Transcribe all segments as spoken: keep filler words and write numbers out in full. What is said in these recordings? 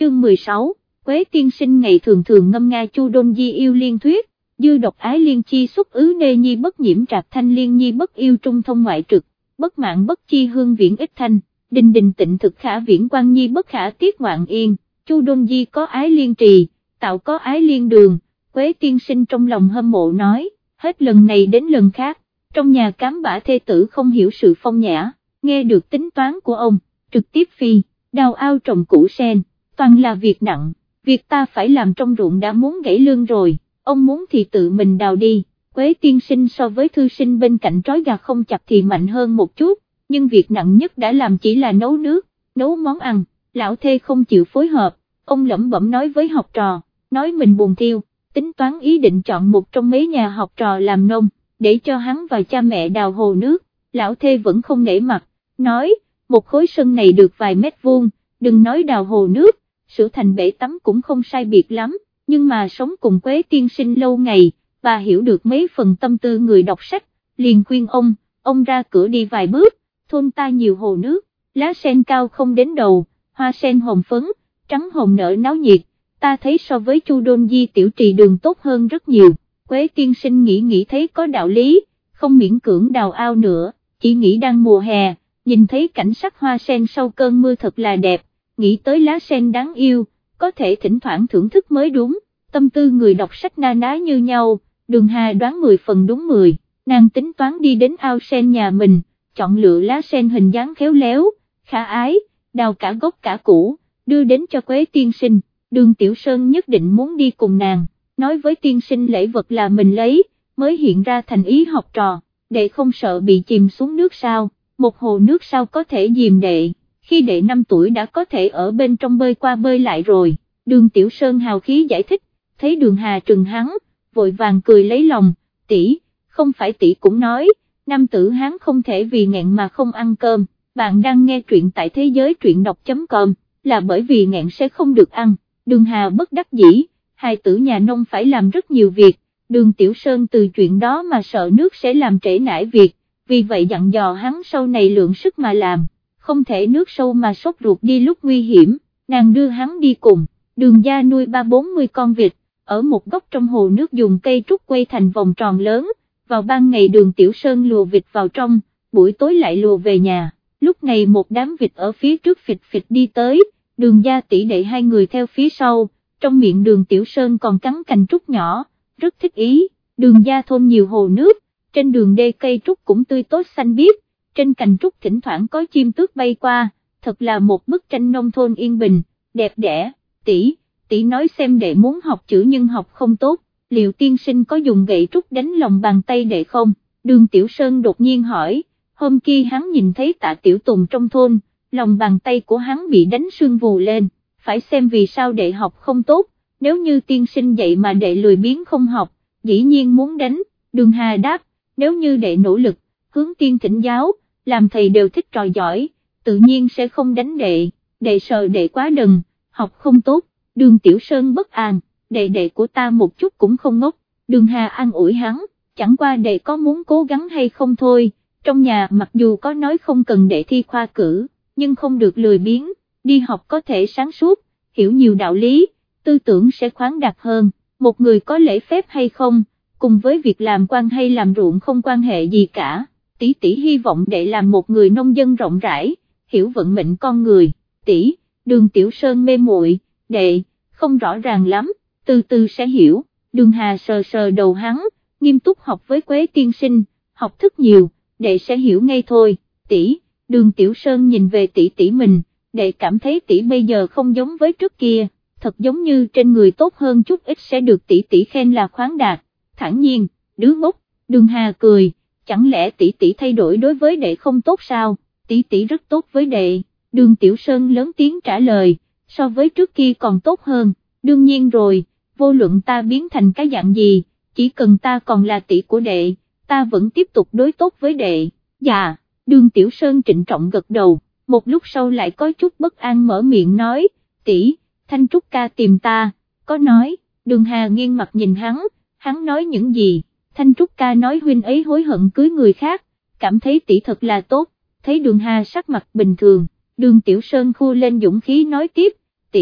chương mười sáu, Quế tiên sinh ngày thường thường ngâm nga Chu Đôn Di yêu liên thuyết, dư độc ái liên chi xuất ứ nê nhi bất nhiễm trạc thanh liên nhi bất yêu trung thông ngoại trực, bất mạng bất chi hương viễn ích thanh, đình đình tịnh thực khả viễn quan nhi bất khả tiết ngoạn yên, Chu Đôn Di có ái liên trì, tạo có ái liên đường, Quế tiên sinh trong lòng hâm mộ nói, hết lần này đến lần khác, trong nhà cám bã thê tử không hiểu sự phong nhã, nghe được tính toán của ông, trực tiếp phi, đào ao trồng củ sen, toàn là việc nặng, việc ta phải làm trong ruộng đã muốn gãy lương rồi, ông muốn thì tự mình đào đi, Quế tiên sinh so với thư sinh bên cạnh trói gà không chặt thì mạnh hơn một chút, nhưng việc nặng nhất đã làm chỉ là nấu nước, nấu món ăn, lão thê không chịu phối hợp, ông lẩm bẩm nói với học trò, nói mình buồn thiêu, tính toán ý định chọn một trong mấy nhà học trò làm nông, để cho hắn và cha mẹ đào hồ nước, lão thê vẫn không nể mặt, nói, một khối sân này được vài mét vuông, đừng nói đào hồ nước, sửa thành bể tắm cũng không sai biệt lắm, nhưng mà sống cùng Quế tiên sinh lâu ngày, bà hiểu được mấy phần tâm tư người đọc sách, liền khuyên ông, ông ra cửa đi vài bước, thôn ta nhiều hồ nước, lá sen cao không đến đầu, hoa sen hồng phấn, trắng hồng nở náo nhiệt, ta thấy so với Chu Đôn Di tiểu trì đường tốt hơn rất nhiều, Quế tiên sinh nghĩ nghĩ thấy có đạo lý, không miễn cưỡng đào ao nữa, chỉ nghĩ đang mùa hè, nhìn thấy cảnh sắc hoa sen sau cơn mưa thật là đẹp, nghĩ tới lá sen đáng yêu, có thể thỉnh thoảng thưởng thức mới đúng, tâm tư người đọc sách na ná như nhau, Đường Hà đoán mười phần đúng mười, nàng tính toán đi đến ao sen nhà mình, chọn lựa lá sen hình dáng khéo léo, khả ái, đào cả gốc cả củ, đưa đến cho Quế tiên sinh, Đường Tiểu Sơn nhất định muốn đi cùng nàng, nói với tiên sinh lễ vật là mình lấy, mới hiện ra thành ý học trò, đệ không sợ bị chìm xuống nước sao, một hồ nước sao có thể dìm đệ, khi đệ năm tuổi đã có thể ở bên trong bơi qua bơi lại rồi, Đường Tiểu Sơn hào khí giải thích, thấy Đường Hà trừng hắn, vội vàng cười lấy lòng, tỷ, không phải tỷ cũng nói, nam tử Hán không thể vì nghẹn mà không ăn cơm, bạn đang nghe truyện tại thế giới truyện đọc.com, là bởi vì nghẹn sẽ không được ăn, Đường Hà bất đắc dĩ, hài tử nhà nông phải làm rất nhiều việc, Đường Tiểu Sơn từ chuyện đó mà sợ nước sẽ làm trễ nải việc, vì vậy dặn dò hắn sau này lượng sức mà làm, không thể nước sâu mà sốt ruột đi lúc nguy hiểm, nàng đưa hắn đi cùng, Đường gia nuôi ba bốn mươi con vịt, ở một góc trong hồ nước dùng cây trúc quay thành vòng tròn lớn, vào ban ngày Đường Tiểu Sơn lùa vịt vào trong, buổi tối lại lùa về nhà, lúc này một đám vịt ở phía trước phịch phịch đi tới, Đường gia tỷ đệ hai người theo phía sau, trong miệng Đường Tiểu Sơn còn cắn cành trúc nhỏ, rất thích ý, Đường gia thôn nhiều hồ nước, trên đường đê cây trúc cũng tươi tốt xanh biếc, trên cành trúc thỉnh thoảng có chim tước bay qua, thật là một bức tranh nông thôn yên bình, đẹp đẽ, tỷ, tỷ nói xem đệ muốn học chữ nhưng học không tốt, liệu tiên sinh có dùng gậy trúc đánh lòng bàn tay đệ không, Đường Tiểu Sơn đột nhiên hỏi, hôm kia hắn nhìn thấy Tạ Tiểu Tùng trong thôn, lòng bàn tay của hắn bị đánh sưng vù lên, phải xem vì sao đệ học không tốt, nếu như tiên sinh dạy mà đệ lười biếng không học, dĩ nhiên muốn đánh, Đường Hà đáp, nếu như đệ nỗ lực, hướng tiên thỉnh giáo, làm thầy đều thích trò giỏi, tự nhiên sẽ không đánh đệ, đệ sợ đệ quá đần, học không tốt, Đường Tiểu Sơn bất an, đệ đệ của ta một chút cũng không ngốc, Đường Hà an ủi hắn, chẳng qua đệ có muốn cố gắng hay không thôi, trong nhà mặc dù có nói không cần đệ thi khoa cử, nhưng không được lười biếng, đi học có thể sáng suốt, hiểu nhiều đạo lý, tư tưởng sẽ khoáng đạt hơn, một người có lễ phép hay không, cùng với việc làm quan hay làm ruộng không quan hệ gì cả, tỷ tỷ hy vọng đệ làm một người nông dân rộng rãi, hiểu vận mệnh con người, tỷ, Đường Tiểu Sơn mê muội, đệ, không rõ ràng lắm, từ từ sẽ hiểu, Đường Hà sờ sờ đầu hắn, nghiêm túc học với Quế tiên sinh, học thức nhiều, đệ sẽ hiểu ngay thôi, tỷ, Đường Tiểu Sơn nhìn về tỷ tỷ mình, đệ cảm thấy tỷ bây giờ không giống với trước kia, thật giống như trên người tốt hơn chút ít sẽ được tỷ tỷ khen là khoáng đạt, thản nhiên, đứa ngốc, Đường Hà cười, chẳng lẽ tỷ tỷ thay đổi đối với đệ không tốt sao, tỷ tỷ rất tốt với đệ, Đường Tiểu Sơn lớn tiếng trả lời, so với trước kia còn tốt hơn, đương nhiên rồi, vô luận ta biến thành cái dạng gì, chỉ cần ta còn là tỷ của đệ, ta vẫn tiếp tục đối tốt với đệ, dạ, Đường Tiểu Sơn trịnh trọng gật đầu, một lúc sau lại có chút bất an mở miệng nói, tỷ, Thanh Trúc ca tìm ta, có nói, Đường Hà nghiêng mặt nhìn hắn, hắn nói những gì, Thanh Trúc ca nói huynh ấy hối hận cưới người khác, cảm thấy tỷ thật là tốt, thấy Đường Hà sắc mặt bình thường, Đường Tiểu Sơn khu lên dũng khí nói tiếp, tỷ,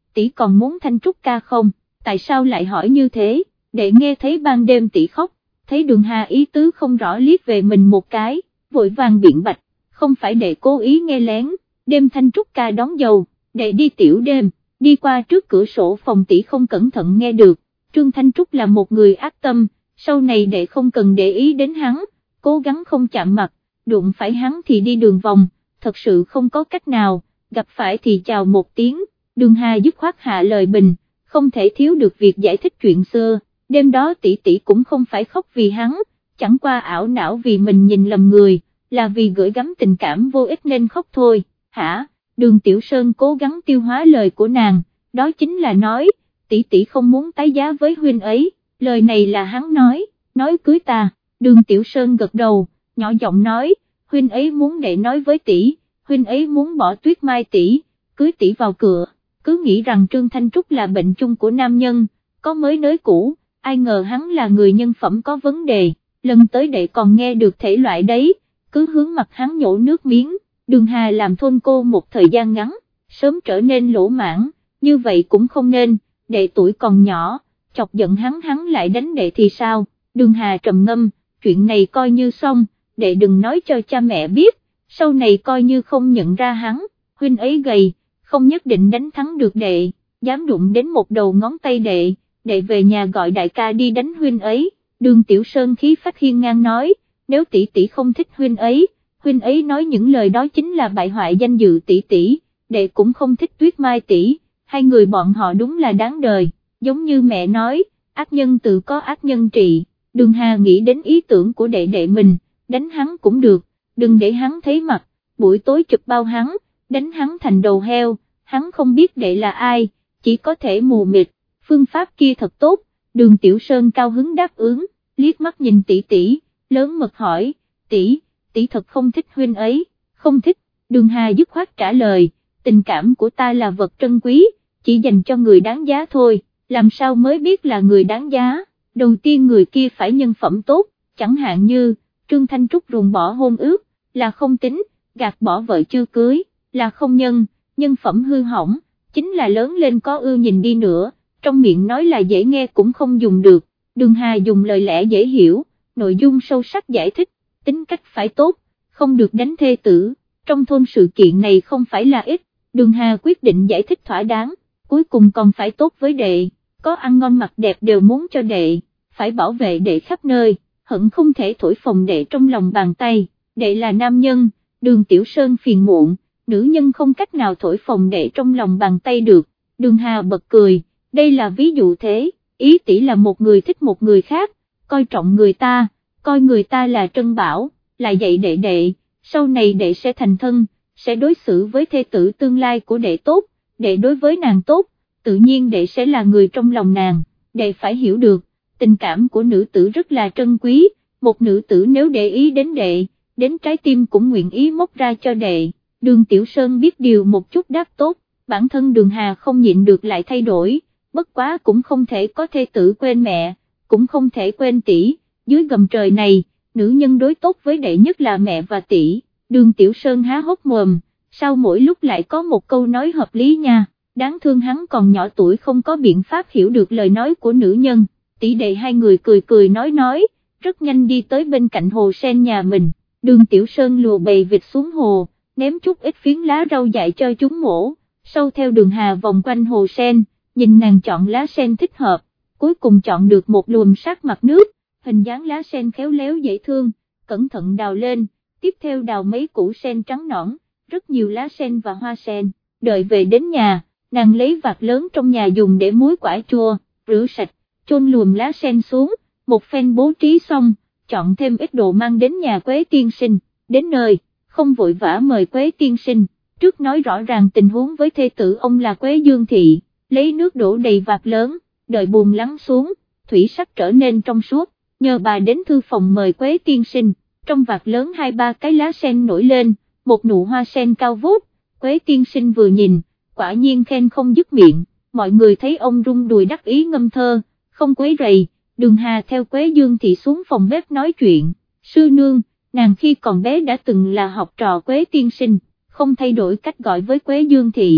tỷ còn muốn Thanh Trúc ca không, tại sao lại hỏi như thế, đệ nghe thấy ban đêm tỷ khóc, thấy Đường Hà ý tứ không rõ liếc về mình một cái, vội vàng biện bạch, không phải đệ cố ý nghe lén, đêm Thanh Trúc ca đón dâu, đệ đi tiểu đêm, đi qua trước cửa sổ phòng tỷ không cẩn thận nghe được, Trương Thanh Trúc là một người ác tâm, sau này đệ không cần để ý đến hắn, cố gắng không chạm mặt, đụng phải hắn thì đi đường vòng, thật sự không có cách nào, gặp phải thì chào một tiếng, Đường Hà dứt khoát hạ lời bình, không thể thiếu được việc giải thích chuyện xưa, đêm đó tỷ tỷ cũng không phải khóc vì hắn, chẳng qua ảo não vì mình nhìn lầm người, là vì gửi gắm tình cảm vô ích nên khóc thôi, hả? Đường Tiểu Sơn cố gắng tiêu hóa lời của nàng, đó chính là nói, tỷ tỷ không muốn tái giá với huynh ấy, lời này là hắn nói, nói cưới ta, Đường Tiểu Sơn gật đầu, nhỏ giọng nói, huynh ấy muốn đệ nói với tỷ, huynh ấy muốn bỏ Tuyết Mai tỷ, cưới tỷ vào cửa, cứ nghĩ rằng Trương Thanh Trúc là bệnh chung của nam nhân, có mới nới cũ, ai ngờ hắn là người nhân phẩm có vấn đề, lần tới đệ còn nghe được thể loại đấy, cứ hướng mặt hắn nhổ nước miếng, Đường Hà làm thôn cô một thời gian ngắn, sớm trở nên lỗ mãn, như vậy cũng không nên, đệ tuổi còn nhỏ, chọc giận hắn hắn lại đánh đệ thì sao, Đường Hà trầm ngâm, chuyện này coi như xong, đệ đừng nói cho cha mẹ biết, sau này coi như không nhận ra hắn, huynh ấy gầy, không nhất định đánh thắng được đệ, dám đụng đến một đầu ngón tay đệ, đệ về nhà gọi đại ca đi đánh huynh ấy, Đường Tiểu Sơn khí phách hiên ngang nói, nếu tỷ tỷ không thích huynh ấy, huynh ấy nói những lời đó chính là bại hoại danh dự tỷ tỷ, đệ cũng không thích Tuyết Mai tỷ, hai người bọn họ đúng là đáng đời, giống như mẹ nói, ác nhân tự có ác nhân trị, Đường Hà nghĩ đến ý tưởng của đệ đệ mình, đánh hắn cũng được, đừng để hắn thấy mặt, buổi tối chụp bao hắn, đánh hắn thành đầu heo, hắn không biết đệ là ai, chỉ có thể mù mịt, phương pháp kia thật tốt, Đường Tiểu Sơn cao hứng đáp ứng, liếc mắt nhìn tỷ tỷ, lớn mật hỏi, tỷ, tỷ thật không thích huynh ấy, không thích, Đường Hà dứt khoát trả lời, tình cảm của ta là vật trân quý, chỉ dành cho người đáng giá thôi, làm sao mới biết là người đáng giá, đầu tiên người kia phải nhân phẩm tốt, chẳng hạn như, Trương Thanh Trúc ruồng bỏ hôn ước, là không tính, gạt bỏ vợ chưa cưới, là không nhân, nhân phẩm hư hỏng, chính là lớn lên có ưa nhìn đi nữa, trong miệng nói là dễ nghe cũng không dùng được, Đường Hà dùng lời lẽ dễ hiểu, nội dung sâu sắc giải thích, tính cách phải tốt, không được đánh thê tử, trong thôn sự kiện này không phải là ít, Đường Hà quyết định giải thích thỏa đáng, cuối cùng còn phải tốt với đệ, có ăn ngon mặc đẹp đều muốn cho đệ, phải bảo vệ đệ khắp nơi, hận không thể thổi phồng đệ trong lòng bàn tay, đệ là nam nhân, Đường Tiểu Sơn phiền muộn, nữ nhân không cách nào thổi phồng đệ trong lòng bàn tay được, Đường Hà bật cười, đây là ví dụ thế, ý tỷ là một người thích một người khác, coi trọng người ta, coi người ta là trân bảo, là dạy đệ đệ, sau này đệ sẽ thành thân, sẽ đối xử với thê tử tương lai của đệ tốt, đệ đối với nàng tốt, tự nhiên đệ sẽ là người trong lòng nàng, đệ phải hiểu được, tình cảm của nữ tử rất là trân quý, một nữ tử nếu để ý đến đệ, đến trái tim cũng nguyện ý móc ra cho đệ, Đường Tiểu Sơn biết điều một chút đáp tốt, bản thân Đường Hà không nhịn được lại thay đổi, bất quá cũng không thể có thê tử quên mẹ, cũng không thể quên tỷ, dưới gầm trời này, nữ nhân đối tốt với đệ nhất là mẹ và tỷ, Đường Tiểu Sơn há hốc mồm, sao mỗi lúc lại có một câu nói hợp lý nha, đáng thương hắn còn nhỏ tuổi không có biện pháp hiểu được lời nói của nữ nhân, tỷ đệ hai người cười cười nói nói, rất nhanh đi tới bên cạnh hồ sen nhà mình, Đường Tiểu Sơn lùa bầy vịt xuống hồ, ném chút ít phiến lá rau dại cho chúng mổ, sau theo Đường Hà vòng quanh hồ sen, nhìn nàng chọn lá sen thích hợp, cuối cùng chọn được một luồng sát mặt nước, hình dáng lá sen khéo léo dễ thương, cẩn thận đào lên, tiếp theo đào mấy củ sen trắng nõn, rất nhiều lá sen và hoa sen, đợi về đến nhà, nàng lấy vạt lớn trong nhà dùng để muối quả chua, rửa sạch, chôn luồng lá sen xuống, một phen bố trí xong, chọn thêm ít đồ mang đến nhà Quế tiên sinh, đến nơi, không vội vã mời Quế tiên sinh, trước nói rõ ràng tình huống với thê tử ông là Quế Dương Thị, lấy nước đổ đầy vạt lớn, đợi buồn lắng xuống, thủy sắc trở nên trong suốt, nhờ bà đến thư phòng mời Quế tiên sinh, trong vạt lớn hai ba cái lá sen nổi lên, một nụ hoa sen cao vút, Quế tiên sinh vừa nhìn, quả nhiên khen không dứt miệng, mọi người thấy ông rung đùi đắc ý ngâm thơ, không quấy rầy, Đường Hà theo Quế Dương Thị xuống phòng bếp nói chuyện, sư nương, nàng khi còn bé đã từng là học trò Quế tiên sinh, không thay đổi cách gọi với Quế Dương Thị,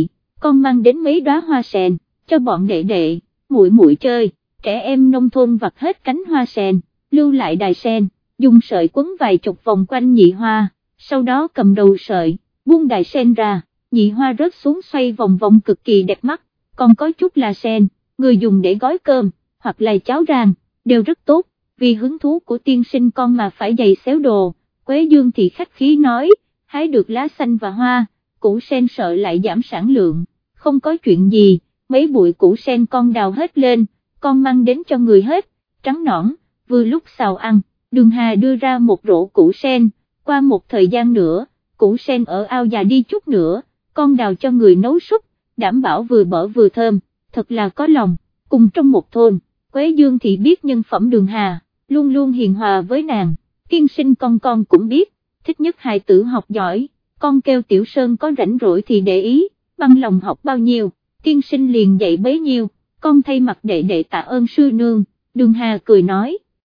con mang đến mấy đóa hoa sèn, cho bọn đệ đệ, muội muội chơi, trẻ em nông thôn vặt hết cánh hoa sèn, lưu lại đài sen, dùng sợi quấn vài chục vòng quanh nhị hoa, sau đó cầm đầu sợi, buông đài sen ra, nhị hoa rớt xuống xoay vòng vòng cực kỳ đẹp mắt, còn có chút là sen, người dùng để gói cơm, hoặc là cháo rang, đều rất tốt, vì hứng thú của tiên sinh con mà phải giày xéo đồ, Quế Dương thì khách khí nói, hái được lá xanh và hoa, củ sen sợ lại giảm sản lượng, không có chuyện gì, mấy bụi củ sen con đào hết lên, con mang đến cho người hết, trắng nõn, vừa lúc xào ăn, Đường Hà đưa ra một rổ củ sen, qua một thời gian nữa, củ sen ở ao già đi chút nữa, con đào cho người nấu súp, đảm bảo vừa bở vừa thơm, thật là có lòng, cùng trong một thôn, Quế Dương thì biết nhân phẩm Đường Hà, luôn luôn hiền hòa với nàng, tiên sinh con con cũng biết, thích nhất hài tử học giỏi, con kêu Tiểu Sơn có rảnh rỗi thì để ý, bằng lòng học bao nhiêu, tiên sinh liền dạy bấy nhiêu, con thay mặt đệ đệ tạ ơn sư nương, Đường Hà cười nói,